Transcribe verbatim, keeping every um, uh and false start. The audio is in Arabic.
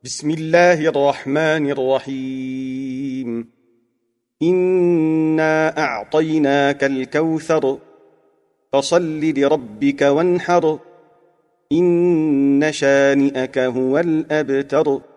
بسم الله الرحمن الرحيم إنا أعطيناك الكوثر فصل لربك وانحر إن شانئك هو الأبتر.